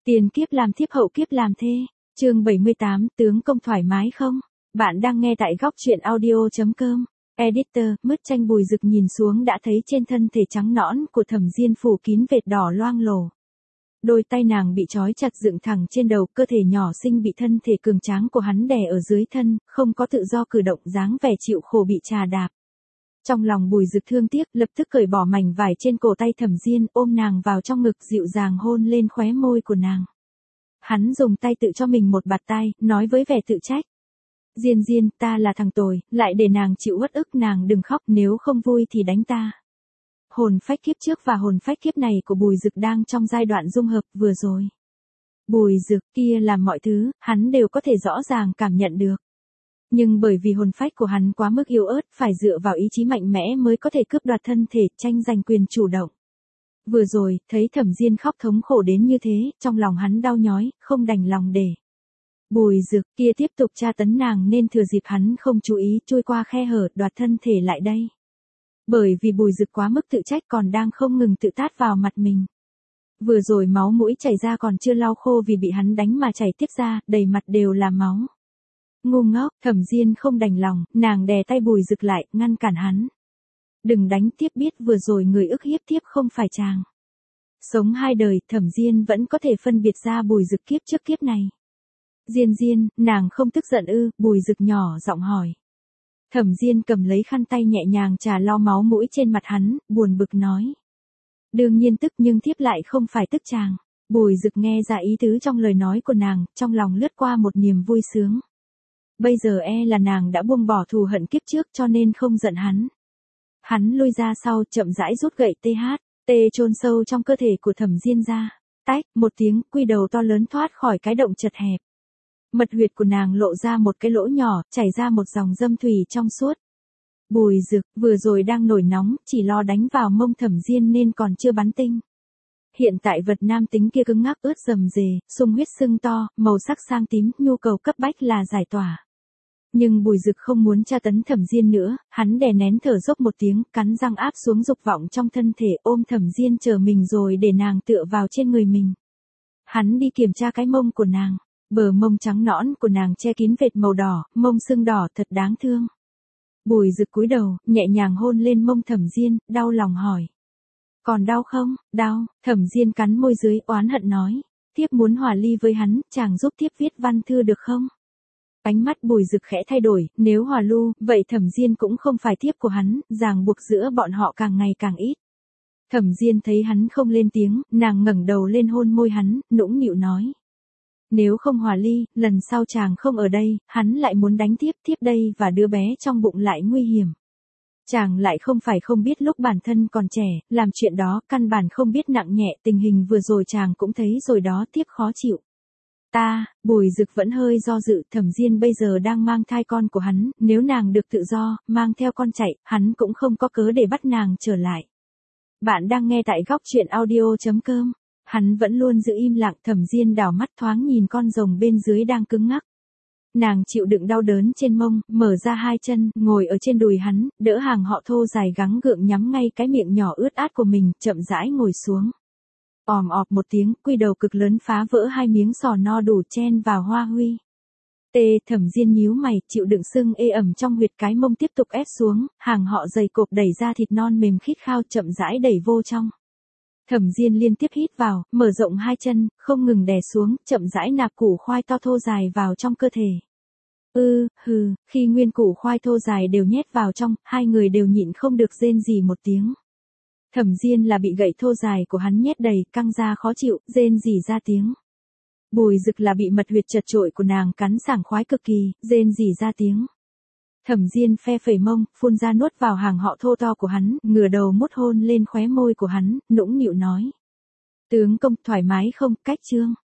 Tiền kiếp làm thiếp hậu kiếp làm thê. Chương 78, tướng công thoải mái không? Bạn đang nghe tại góc truyện audio.com. Editor, mứt chanh Bùi Dực nhìn xuống đã thấy trên thân thể trắng nõn của Thẩm Diên phủ kín vệt đỏ loang lổ. Đôi tay nàng bị trói chặt dựng thẳng trên đầu, cơ thể nhỏ xinh bị thân thể cường tráng của hắn đè ở dưới thân, không có tự do cử động, dáng vẻ chịu khổ bị trà đạp. Trong lòng Bùi Dực thương tiếc, lập tức cởi bỏ mảnh vải trên cổ tay Thẩm Diên, ôm nàng vào trong ngực, dịu dàng hôn lên khóe môi của nàng. Hắn dùng tay tự cho mình một bạt tai, nói với vẻ tự trách. Diên Diên, ta là thằng tồi, lại để nàng chịu uất ức, nàng đừng khóc, nếu không vui thì đánh ta. Hồn phách kiếp trước và hồn phách kiếp này của Bùi Dực đang trong giai đoạn dung hợp vừa rồi. Bùi Dực kia làm mọi thứ, hắn đều có thể rõ ràng cảm nhận được. Nhưng bởi vì hồn phách của hắn quá mức yếu ớt, phải dựa vào ý chí mạnh mẽ mới có thể cướp đoạt thân thể, tranh giành quyền chủ động. Vừa rồi, thấy Thẩm Diên khóc thống khổ đến như thế, trong lòng hắn đau nhói, không đành lòng để Bùi Dực kia tiếp tục tra tấn nàng, nên thừa dịp hắn không chú ý, chui qua khe hở, đoạt thân thể lại đây. Bởi vì Bùi Dực quá mức tự trách, còn đang không ngừng tự tát vào mặt mình. Vừa rồi máu mũi chảy ra còn chưa lau khô vì bị hắn đánh mà chảy tiếp ra, đầy mặt đều là máu. Ngu ngốc, Thẩm Diên không đành lòng, nàng đè tay Bùi Dực lại, ngăn cản hắn. Đừng đánh tiếp, biết vừa rồi người ức hiếp tiếp không phải chàng. Sống hai đời, Thẩm Diên vẫn có thể phân biệt ra Bùi Dực kiếp trước kiếp này. Diên Diên, nàng không tức giận ư? Bùi Dực nhỏ giọng hỏi. Thẩm Diên cầm lấy khăn tay nhẹ nhàng chà lau máu mũi trên mặt hắn, buồn bực nói. Đương nhiên tức, nhưng thiếp lại không phải tức chàng. Bùi Dực nghe ra ý tứ trong lời nói của nàng, trong lòng lướt qua một niềm vui sướng. Bây giờ là nàng đã buông bỏ thù hận kiếp trước cho nên không giận hắn. Hắn lui ra sau, chậm rãi rút gậy tê chôn sâu trong cơ thể của Thẩm Diên ra. Tách, một tiếng, quy đầu to lớn thoát khỏi cái động chật hẹp. Mật huyệt của nàng lộ ra một cái lỗ nhỏ, chảy ra một dòng dâm thủy trong suốt. Bùi Dực, vừa rồi đang nổi nóng, chỉ lo đánh vào mông Thẩm Diên nên còn chưa bắn tinh. Hiện tại vật nam tính kia cứng ngắc ướt rầm rề, sung huyết sưng to, màu sắc sang tím, nhu cầu cấp bách là giải tỏa. Nhưng Bùi Dực không muốn tra tấn Thẩm Diên nữa, hắn đè nén thở dốc một tiếng, cắn răng áp xuống dục vọng trong thân thể, ôm Thẩm Diên chờ mình rồi để nàng tựa vào trên người mình. Hắn đi kiểm tra cái mông của nàng, bờ mông trắng nõn của nàng che kín vệt màu đỏ, mông sưng đỏ thật đáng thương. Bùi Dực cúi đầu, nhẹ nhàng hôn lên mông Thẩm Diên, đau lòng hỏi. Còn đau không? Đau, Thẩm Diên cắn môi dưới, oán hận nói. Thiếp muốn hòa ly với hắn, chàng giúp thiếp viết văn thư được không? Ánh mắt Bùi Dực khẽ thay đổi, nếu hòa lưu, vậy Thẩm Diên cũng không phải thiếp của hắn, ràng buộc giữa bọn họ càng ngày càng ít. Thẩm Diên thấy hắn không lên tiếng, nàng ngẩng đầu lên hôn môi hắn, nũng nịu nói. Nếu không hòa ly, lần sau chàng không ở đây, hắn lại muốn đánh thiếp đây và đứa bé trong bụng lại nguy hiểm. Chàng lại không phải không biết lúc bản thân còn trẻ, làm chuyện đó, căn bản không biết nặng nhẹ, tình hình vừa rồi chàng cũng thấy rồi đó, thiếp khó chịu. Bùi Dực vẫn hơi do dự, Thẩm Diên bây giờ đang mang thai con của hắn, nếu nàng được tự do, mang theo con chạy, hắn cũng không có cớ để bắt nàng trở lại. Bạn đang nghe tại góc truyện audio.com. Hắn vẫn luôn giữ im lặng, Thẩm Diên đảo mắt thoáng nhìn con rồng bên dưới đang cứng ngắc. Nàng chịu đựng đau đớn trên mông, mở ra hai chân, ngồi ở trên đùi hắn, đỡ hàng họ thô dài gắng gượng nhắm ngay cái miệng nhỏ ướt át của mình, chậm rãi ngồi xuống. Òm ọp một tiếng, quy đầu cực lớn phá vỡ hai miếng sò no đủ chen vào hoa huy. Thẩm Diên nhíu mày, chịu đựng sưng ê ẩm trong huyệt cái mông tiếp tục ép xuống, hàng họ dày cộp đẩy ra thịt non mềm khít khao, chậm rãi đẩy vô trong. Thẩm Diên liên tiếp hít vào, mở rộng hai chân, không ngừng đè xuống, chậm rãi nạp củ khoai to thô dài vào trong cơ thể. Khi nguyên củ khoai thô dài đều nhét vào trong, hai người đều nhịn không được rên rỉ một tiếng. Thẩm Diên là bị gậy thô dài của hắn nhét đầy, căng ra khó chịu, rên rỉ ra tiếng. Bùi Dực là bị mật huyệt chật chội của nàng cắn sảng khoái cực kỳ, rên rỉ ra tiếng. Thẩm Diên phe phẩy mông, phun ra nuốt vào hàng họ thô to của hắn, ngửa đầu mút hôn lên khóe môi của hắn, nũng nịu nói. Tướng công thoải mái không? Cách chương.